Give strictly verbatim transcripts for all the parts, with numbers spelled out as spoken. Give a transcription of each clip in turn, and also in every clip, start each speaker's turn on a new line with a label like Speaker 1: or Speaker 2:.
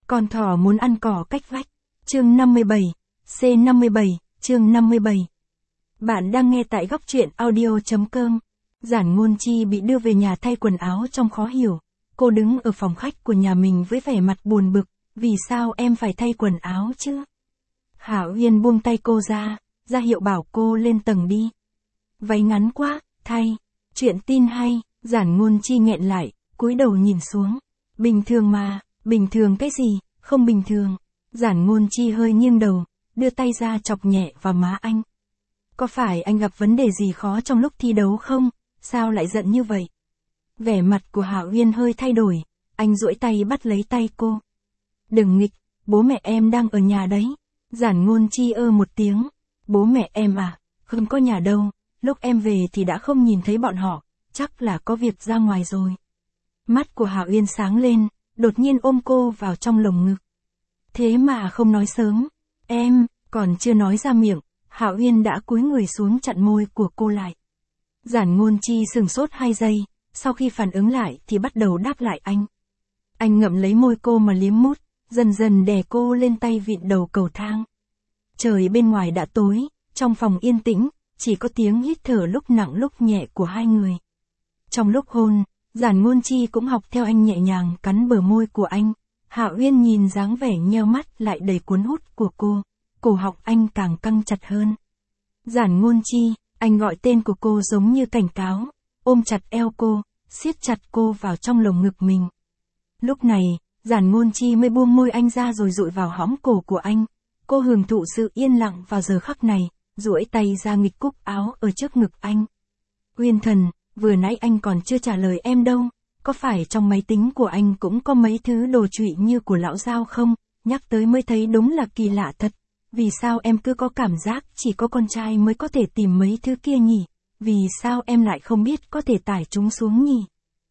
Speaker 1: Con thỏ muốn ăn cỏ cách vách. Chương năm mươi bảy. C năm mươi bảy, chương năm mươi bảy. Bạn đang nghe tại góc truyện audio.com. Giản Ngôn Chi bị đưa về nhà thay quần áo trong khó hiểu. Cô đứng ở phòng khách của nhà mình với vẻ mặt buồn bực. Vì sao em phải thay quần áo chứ? Hạ Uyên buông tay cô ra, ra hiệu bảo cô lên tầng đi. Váy ngắn quá, thay. Chuyện tin hay, Giản Ngôn Chi nghẹn lại, cúi đầu nhìn xuống. Bình thường mà, bình thường cái gì, không bình thường. Giản Ngôn Chi hơi nghiêng đầu, đưa tay ra chọc nhẹ vào má anh. Có phải anh gặp vấn đề gì khó trong lúc thi đấu không? Sao lại giận như vậy? Vẻ mặt của Hạ Uyên hơi thay đổi, anh duỗi tay bắt lấy tay cô. Đừng nghịch, bố mẹ em đang ở nhà đấy. Giản Ngôn Chi ơ một tiếng. Bố mẹ em à, không có nhà đâu, lúc em về thì đã không nhìn thấy bọn họ, chắc là có việc ra ngoài rồi. Mắt của Hạ Uyên sáng lên, đột nhiên ôm cô vào trong lồng ngực. Thế mà không nói sớm, em, còn chưa nói ra miệng, Hạ Uyên đã cúi người xuống chặn môi của cô lại. Giản Ngôn Chi sừng sốt hai giây, sau khi phản ứng lại thì bắt đầu đáp lại anh. Anh ngậm lấy môi cô mà liếm mút, dần dần đè cô lên tay vịn đầu cầu thang. Trời bên ngoài đã tối, trong phòng yên tĩnh, chỉ có tiếng hít thở lúc nặng lúc nhẹ của hai người. Trong lúc hôn, Giản Ngôn Chi cũng học theo anh nhẹ nhàng cắn bờ môi của anh. Hạ Uyên nhìn dáng vẻ nheo mắt lại đầy cuốn hút của cô, cổ họng anh càng căng chặt hơn. Giản Ngôn Chi, anh gọi tên của cô giống như cảnh cáo, ôm chặt eo cô, siết chặt cô vào trong lồng ngực mình. Lúc này, Giản Ngôn Chi mới buông môi anh ra rồi dụi vào hõm cổ của anh. Cô hưởng thụ sự yên lặng vào giờ khắc này, duỗi tay ra nghịch cúc áo ở trước ngực anh. Uyên thần, vừa nãy anh còn chưa trả lời em đâu, có phải trong máy tính của anh cũng có mấy thứ đồ trụy như của lão Giao không? Nhắc tới mới thấy đúng là kỳ lạ thật. Vì sao em cứ có cảm giác chỉ có con trai mới có thể tìm mấy thứ kia nhỉ? Vì sao em lại không biết có thể tải chúng xuống nhỉ?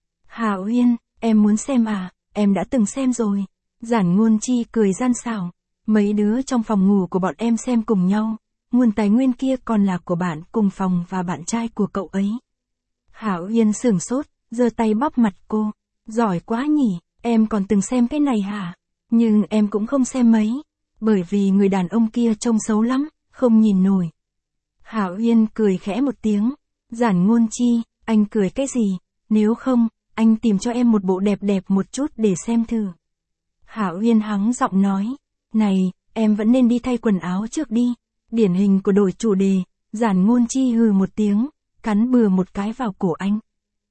Speaker 1: Hạ Uyên, em muốn xem à? Em đã từng xem rồi. Giản Ngôn Chi cười gian xảo. Mấy đứa trong phòng ngủ của bọn em xem cùng nhau. Nguồn tài nguyên kia còn là của bạn cùng phòng và bạn trai của cậu ấy. Hạ Uyên sửng sốt, giơ tay bóp mặt cô. Giỏi quá nhỉ, em còn từng xem cái này hả? Nhưng em cũng không xem mấy. Bởi vì người đàn ông kia trông xấu lắm, không nhìn nổi. Hạ Uyên cười khẽ một tiếng. Giản Ngôn Chi, anh cười cái gì? Nếu không, anh tìm cho em một bộ đẹp đẹp một chút để xem thử. Hạ Uyên hắng giọng nói. Này, em vẫn nên đi thay quần áo trước đi. Điển hình của đổi chủ đề. Giản Ngôn Chi hừ một tiếng, cắn bừa một cái vào cổ anh.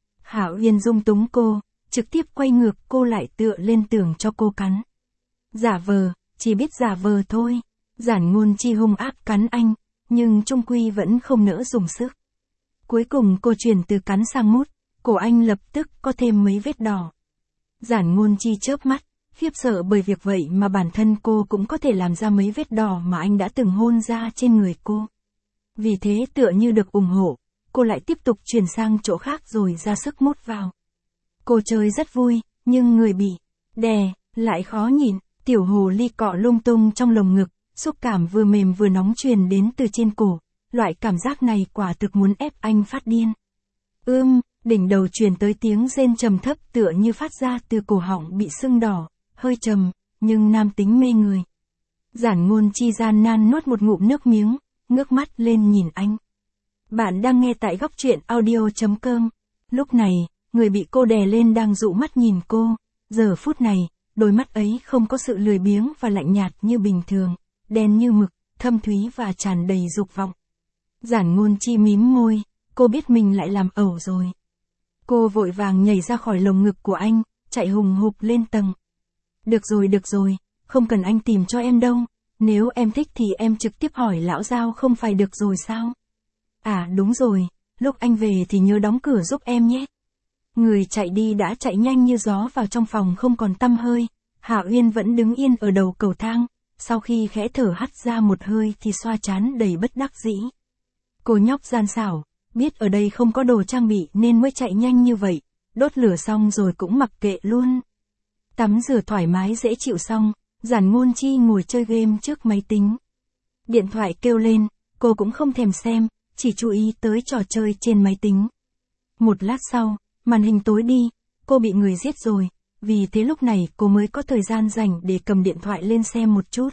Speaker 1: Hạ Uyên dung túng cô, trực tiếp quay ngược cô lại tựa lên tường cho cô cắn. Giả vờ, chỉ biết giả vờ thôi. Giản Ngôn Chi hung ác cắn anh, nhưng chung quy vẫn không nỡ dùng sức. Cuối cùng cô chuyển từ cắn sang mút, cổ anh lập tức có thêm mấy vết đỏ. Giản Ngôn Chi chớp mắt, khiếp sợ bởi việc vậy mà bản thân cô cũng có thể làm ra mấy vết đỏ mà anh đã từng hôn ra trên người cô. Vì thế tựa như được ủng hộ, cô lại tiếp tục chuyển sang chỗ khác rồi ra sức mút vào. Cô chơi rất vui, nhưng người bị đè lại khó nhìn. Tiểu hồ ly cọ lung tung trong lồng ngực, xúc cảm vừa mềm vừa nóng truyền đến từ trên cổ. Loại cảm giác này quả thực muốn ép anh phát điên. Ưm, đỉnh đầu truyền tới tiếng rên trầm thấp tựa như phát ra từ cổ họng bị sưng đỏ, hơi trầm, nhưng nam tính mê người. Giản Ngôn Chi gian nan nuốt một ngụm nước miếng, ngước mắt lên nhìn anh. Bạn đang nghe tại góc truyện audio.com. Lúc này, người bị cô đè lên đang dụ mắt nhìn cô. Giờ phút này, đôi mắt ấy không có sự lười biếng và lạnh nhạt như bình thường, đen như mực, thâm thúy và tràn đầy dục vọng. Giản Ngôn Chi mím môi, cô biết mình lại làm ẩu rồi. Cô vội vàng nhảy ra khỏi lồng ngực của anh, chạy hùng hục lên tầng. Được rồi được rồi, không cần anh tìm cho em đâu, nếu em thích thì em trực tiếp hỏi lão Giao không phải được rồi sao? À đúng rồi, lúc anh về thì nhớ đóng cửa giúp em nhé. Người chạy đi đã chạy nhanh như gió vào trong phòng không còn tăm hơi. Hạ Uyên vẫn đứng yên ở đầu cầu thang, sau khi khẽ thở hắt ra một hơi thì xoa trán đầy bất đắc dĩ. Cô nhóc gian xảo, biết ở đây không có đồ trang bị nên mới chạy nhanh như vậy, đốt lửa xong rồi cũng mặc kệ luôn. Tắm rửa thoải mái dễ chịu xong, Giản Ngôn Chi ngồi chơi game trước máy tính. Điện thoại kêu lên, cô cũng không thèm xem, chỉ chú ý tới trò chơi trên máy tính. Một lát sau, màn hình tối đi, cô bị người giết rồi, vì thế lúc này cô mới có thời gian rảnh để cầm điện thoại lên xem một chút.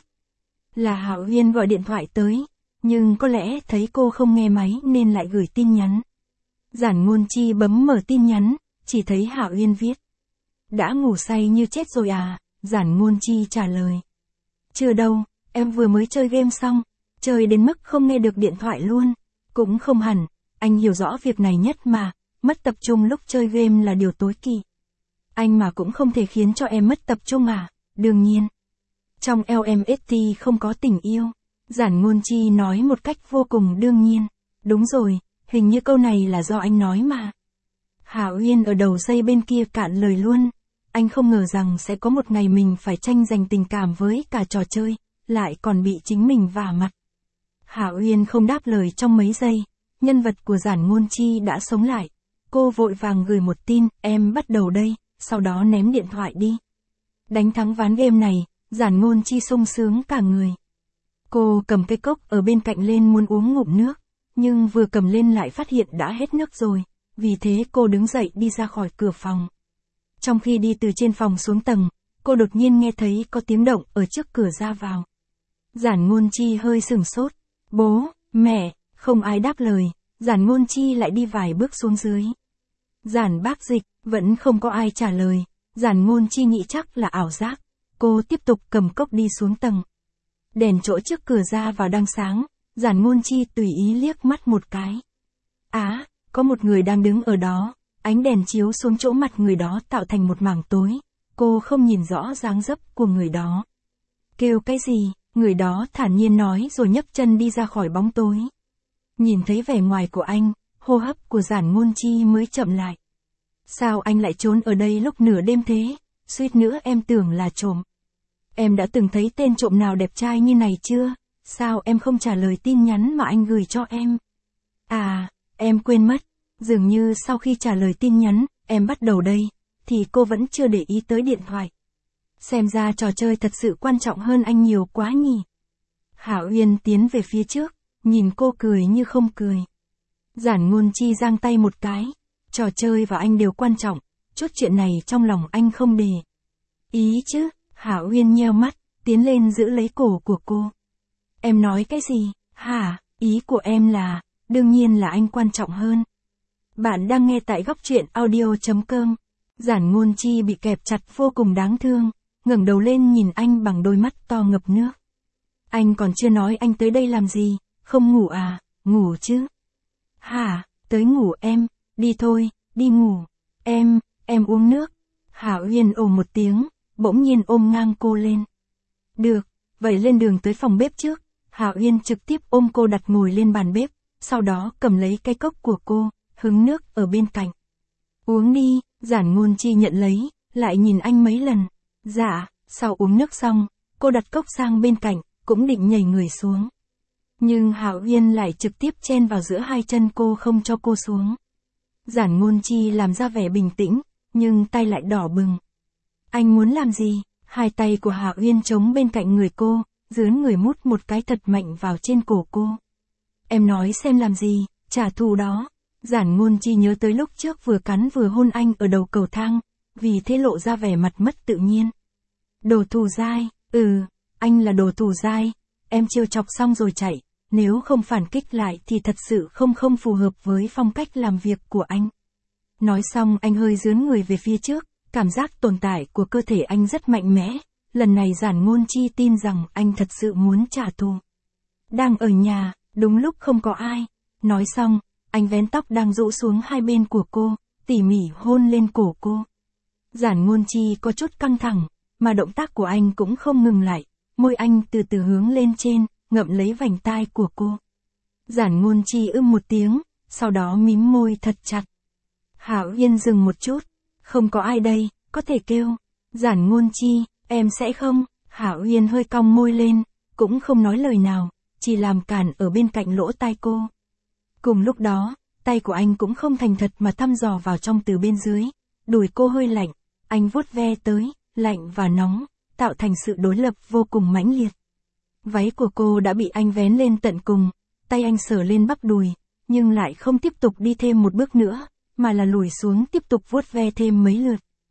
Speaker 1: Là Hạo Uyên gọi điện thoại tới, nhưng có lẽ thấy cô không nghe máy nên lại gửi tin nhắn. Giản Ngôn Chi bấm mở tin nhắn, chỉ thấy Hạo Uyên viết. Đã ngủ say như chết rồi à? Giản Ngôn Chi trả lời. Chưa đâu, em vừa mới chơi game xong, chơi đến mức không nghe được điện thoại luôn. Cũng không hẳn, anh hiểu rõ việc này nhất mà, mất tập trung lúc chơi game là điều tối kỵ. Anh mà cũng không thể khiến cho em mất tập trung à? Đương nhiên. Trong lờ em ét tê không có tình yêu. Giản Ngôn Chi nói một cách vô cùng đương nhiên. Đúng rồi, hình như câu này là do anh nói mà. Hạo Uyên ở đầu dây bên kia cạn lời luôn. Anh không ngờ rằng sẽ có một ngày mình phải tranh giành tình cảm với cả trò chơi, lại còn bị chính mình vả mặt. Hạo Uyên không đáp lời trong mấy giây, nhân vật của Giản Ngôn Chi đã sống lại. Cô vội vàng gửi một tin, em bắt đầu đây, sau đó ném điện thoại đi. Đánh thắng ván game này, Giản Ngôn Chi sung sướng cả người. Cô cầm cái cốc ở bên cạnh lên muốn uống ngụm nước, nhưng vừa cầm lên lại phát hiện đã hết nước rồi, vì thế cô đứng dậy đi ra khỏi cửa phòng. Trong khi đi từ trên phòng xuống tầng, cô đột nhiên nghe thấy có tiếng động ở trước cửa ra vào. Giản Ngôn Chi hơi sửng sốt. Bố, mẹ, không ai đáp lời, Giản Ngôn Chi lại đi vài bước xuống dưới. Giản Bác Dịch, vẫn không có ai trả lời, Giản Ngôn Chi nghĩ chắc là ảo giác. Cô tiếp tục cầm cốc đi xuống tầng. Đèn chỗ trước cửa ra vào đang sáng, Giản Ngôn Chi tùy ý liếc mắt một cái. Á, có một người đang đứng ở đó, ánh đèn chiếu xuống chỗ mặt người đó tạo thành một mảng tối, cô không nhìn rõ dáng dấp của người đó. Kêu cái gì, người đó thản nhiên nói rồi nhấc chân đi ra khỏi bóng tối. Nhìn thấy vẻ ngoài của anh, hô hấp của Giản Ngôn Chi mới chậm lại. Sao anh lại trốn ở đây lúc nửa đêm thế? Suýt nữa em tưởng là trộm. Em đã từng thấy tên trộm nào đẹp trai như này chưa? Sao em không trả lời tin nhắn mà anh gửi cho em? À, em quên mất. Dường như sau khi trả lời tin nhắn, em bắt đầu đây, thì cô vẫn chưa để ý tới điện thoại. Xem ra trò chơi thật sự quan trọng hơn anh nhiều quá nhỉ. Hạo Uyên tiến về phía trước, nhìn cô cười như không cười. Giản Ngôn Chi giang tay một cái. Trò chơi và anh đều quan trọng, chút chuyện này trong lòng anh không để ý chứ. Hạo Uyên nheo mắt, tiến lên giữ lấy cổ của cô. Em nói cái gì, hả? Ý của em là, đương nhiên là anh quan trọng hơn. Bạn đang nghe tại góc truyện audio chấm com. Giản Ngôn Chi bị kẹp chặt vô cùng đáng thương, ngẩng đầu lên nhìn anh bằng đôi mắt to ngập nước. Anh còn chưa nói anh tới đây làm gì, không ngủ à, ngủ chứ. Hả, tới ngủ em, đi thôi, đi ngủ. Em, em uống nước. Hạo Uyên ồ một tiếng, bỗng nhiên ôm ngang cô lên. Được, vậy lên đường tới phòng bếp trước. Hạo Uyên trực tiếp ôm cô đặt ngồi lên bàn bếp, sau đó cầm lấy cái cốc của cô, hứng nước ở bên cạnh. Uống đi, Giản Ngôn Chi nhận lấy, lại nhìn anh mấy lần. Dạ, sau uống nước xong, cô đặt cốc sang bên cạnh, cũng định nhảy người xuống. Nhưng Hạo Uyên lại trực tiếp chen vào giữa hai chân cô không cho cô xuống. Giản Ngôn Chi làm ra vẻ bình tĩnh, nhưng tay lại đỏ bừng. Anh muốn làm gì? Hai tay của Hạo Uyên chống bên cạnh người cô, dướn người mút một cái thật mạnh vào trên cổ cô. Em nói xem làm gì, trả thù đó. Giản Ngôn Chi nhớ tới lúc trước vừa cắn vừa hôn anh ở đầu cầu thang, vì thế lộ ra vẻ mặt mất tự nhiên. Đồ thù dai, ừ, anh là đồ thù dai, em trêu chọc xong rồi chạy, nếu không phản kích lại thì thật sự không không phù hợp với phong cách làm việc của anh. Nói xong anh hơi dướn người về phía trước, cảm giác tồn tại của cơ thể anh rất mạnh mẽ, lần này Giản Ngôn Chi tin rằng anh thật sự muốn trả thù. Đang ở nhà, đúng lúc không có ai, nói xong, anh vén tóc đang rũ xuống hai bên của cô, tỉ mỉ hôn lên cổ cô. Giản Ngôn Chi có chút căng thẳng, mà động tác của anh cũng không ngừng lại, môi anh từ từ hướng lên trên, ngậm lấy vành tai của cô. Giản Ngôn Chi ưm một tiếng, sau đó mím môi thật chặt. Hạo Uyên dừng một chút, không có ai đây, có thể kêu. Giản Ngôn Chi, em sẽ không. Hạo Uyên hơi cong môi lên, cũng không nói lời nào, chỉ làm cản ở bên cạnh lỗ tai cô. Cùng lúc đó, tay của anh cũng không thành thật mà thăm dò vào trong từ bên dưới, đùi cô hơi lạnh, anh vuốt ve tới, lạnh và nóng, tạo thành sự đối lập vô cùng mãnh liệt. Váy của cô đã bị anh vén lên tận cùng, tay anh sờ lên bắp đùi, nhưng lại không tiếp tục đi thêm một bước nữa, mà là lùi xuống tiếp tục vuốt ve thêm mấy lượt.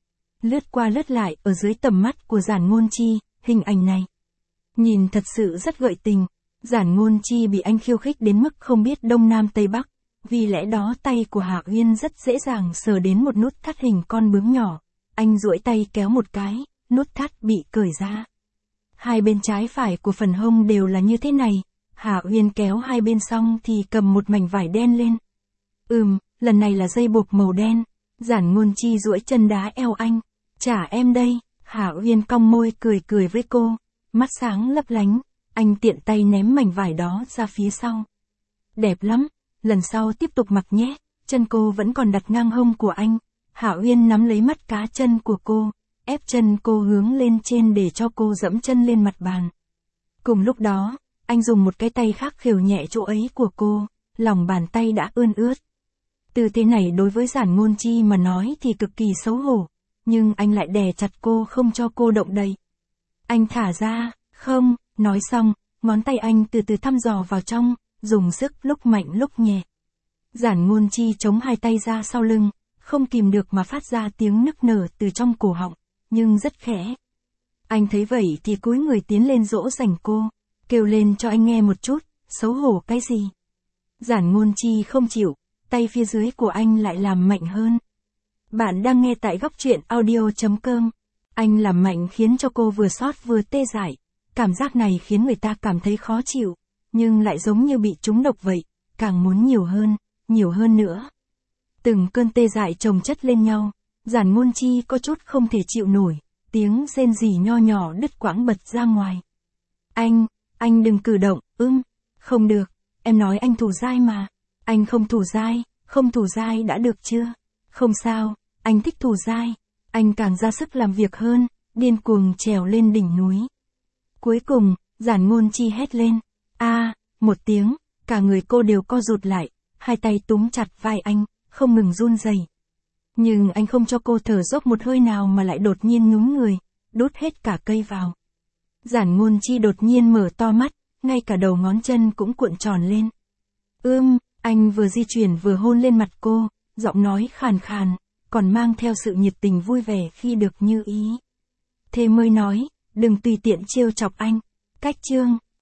Speaker 1: lướt qua lướt lại ở dưới tầm mắt của Giản Ngôn Chi, hình ảnh này. Nhìn thật sự rất gợi tình, Giản Ngôn Chi bị anh khiêu khích đến mức không biết đông nam tây bắc, vì lẽ đó tay của Hạ Uyên rất dễ dàng sờ đến một nút thắt hình con bướm nhỏ, anh duỗi tay kéo một cái, nút thắt bị cởi ra. Hai bên trái phải của phần hông đều là như thế này, Hạ Uyên kéo hai bên xong thì cầm một mảnh vải đen lên. Ừm, lần này là dây buộc màu đen, Giản Ngôn Chi duỗi chân đá eo anh, trả em đây, Hạ Uyên cong môi cười cười với cô, mắt sáng lấp lánh, anh tiện tay ném mảnh vải đó ra phía sau. Đẹp lắm, lần sau tiếp tục mặc nhé, chân cô vẫn còn đặt ngang hông của anh, Hạ Uyên nắm lấy mắt cá chân của cô, ép chân cô hướng lên trên để cho cô dẫm chân lên mặt bàn. Cùng lúc đó, anh dùng một cái tay khác khều nhẹ chỗ ấy của cô, lòng bàn tay đã ươn ướt. Tư thế này đối với Giản Ngôn Chi mà nói thì cực kỳ xấu hổ, nhưng anh lại đè chặt cô không cho cô động đậy. Anh thả ra, không, nói xong, ngón tay anh từ từ thăm dò vào trong, dùng sức lúc mạnh lúc nhẹ. Giản Ngôn Chi chống hai tay ra sau lưng, không kìm được mà phát ra tiếng nức nở từ trong cổ họng, nhưng rất khẽ. Anh thấy vậy thì cúi người tiến lên dỗ dành cô, kêu lên cho anh nghe một chút, xấu hổ cái gì. Giản Ngôn Chi không chịu, tay phía dưới của anh lại làm mạnh hơn. Bạn đang nghe tại góc truyện audio chấm com. Anh làm mạnh khiến cho cô vừa xót vừa tê dại. Cảm giác này khiến người ta cảm thấy khó chịu, nhưng lại giống như bị trúng độc vậy, càng muốn nhiều hơn, nhiều hơn nữa. Từng cơn tê dại chồng chất lên nhau, Giản Ngôn Chi có chút không thể chịu nổi, tiếng rên rỉ nho nhỏ đứt quãng bật ra ngoài. Anh, anh đừng cử động, ưm, không được, em nói anh thủ dai mà. Anh không thủ dai, không thủ dai đã được chưa? Không sao, anh thích thủ dai. Anh càng ra sức làm việc hơn, điên cuồng trèo lên đỉnh núi. Cuối cùng, Giản Ngôn Chi hét lên. A, à, một tiếng, cả người cô đều co rụt lại, hai tay túm chặt vai anh, không ngừng run rẩy. Nhưng anh không cho cô thở dốc một hơi nào mà lại đột nhiên nhún người, đút hết cả cây vào. Giản Ngôn Chi đột nhiên mở to mắt, ngay cả đầu ngón chân cũng cuộn tròn lên. Ưm, anh vừa di chuyển vừa hôn lên mặt cô, giọng nói khàn khàn, còn mang theo sự nhiệt tình vui vẻ khi được như ý. Thế mới nói, đừng tùy tiện trêu chọc anh. Cách chương